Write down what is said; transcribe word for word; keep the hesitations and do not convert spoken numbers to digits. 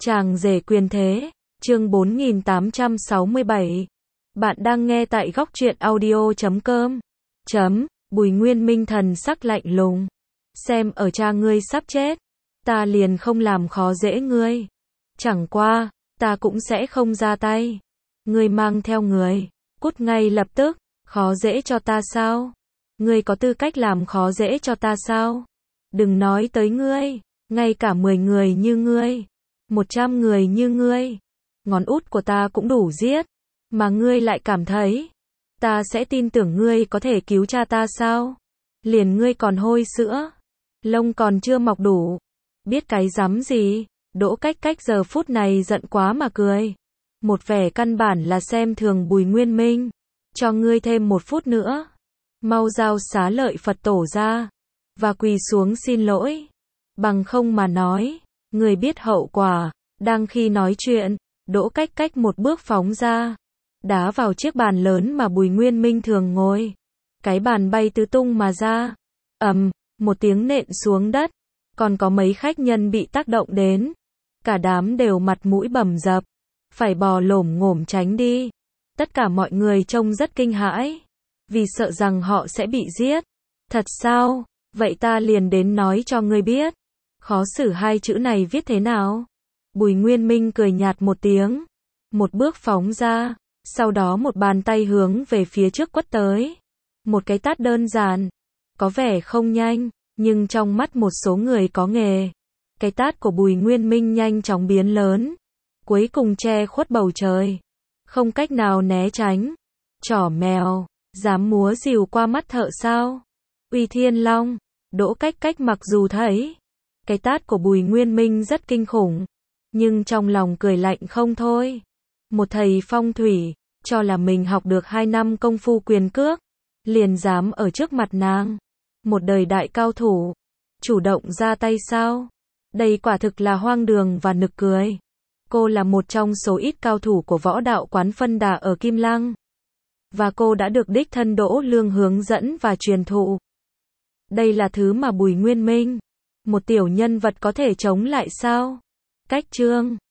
Chàng rể quyền thế, chương bốn nghìn tám trăm sáu mươi bảy. Bạn đang nghe tại góc truyện audio chấm com. Chấm, Bùi Nguyên Minh thần sắc lạnh lùng. Xem ở cha ngươi sắp chết, ta liền không làm khó dễ ngươi. Chẳng qua, ta cũng sẽ không ra tay. Ngươi mang theo người, cút ngay lập tức, khó dễ cho ta sao? Ngươi có tư cách làm khó dễ cho ta sao? Đừng nói tới ngươi, ngay cả mười người như ngươi, một trăm người như ngươi, ngón út của ta cũng đủ giết, mà ngươi lại cảm thấy, ta sẽ tin tưởng ngươi có thể cứu cha ta sao? Liền ngươi còn hôi sữa, lông còn chưa mọc đủ, biết cái rắm gì? Đỗ Cách Cách giờ phút này giận quá mà cười. Một vẻ căn bản là xem thường Bùi Nguyên Minh. Cho ngươi thêm một phút nữa, mau giao xá lợi Phật tổ ra, và quỳ xuống xin lỗi. Bằng không mà nói, ngươi biết hậu quả. Đang khi nói chuyện, Đỗ Cách Cách một bước phóng ra, đá vào chiếc bàn lớn mà Bùi Nguyên Minh thường ngồi. Cái bàn bay tứ tung mà ra. Ầm, một tiếng nện xuống đất. Còn có mấy khách nhân bị tác động đến. Cả đám đều mặt mũi bầm dập, phải bò lổm ngổm tránh đi. Tất cả mọi người trông rất kinh hãi, vì sợ rằng họ sẽ bị giết. Thật sao? Vậy ta liền đến nói cho ngươi biết. Khó xử hai chữ này viết thế nào? Bùi Nguyên Minh cười nhạt một tiếng, một bước phóng ra, sau đó một bàn tay hướng về phía trước quất tới. Một cái tát đơn giản, có vẻ không nhanh, nhưng trong mắt một số người có nghề, cái tát của Bùi Nguyên Minh nhanh chóng biến lớn, cuối cùng che khuất bầu trời, không cách nào né tránh. Chỏ mèo, dám múa rìu qua mắt thợ sao? Uy Thiên Long, Đỗ Cách Cách mặc dù thấy cái tát của Bùi Nguyên Minh rất kinh khủng, nhưng trong lòng cười lạnh không thôi. Một thầy phong thủy, cho là mình học được hai năm công phu quyền cước, liền dám ở trước mặt nàng, một đời đại cao thủ, chủ động ra tay sao? Đây quả thực là hoang đường và nực cười. Cô là một trong số ít cao thủ của võ đạo quán Phân Đà ở Kim Lăng, và cô đã được đích thân Đỗ Lương hướng dẫn và truyền thụ. Đây là thứ mà Bùi Nguyên Minh, một tiểu nhân vật có thể chống lại sao? Cách chương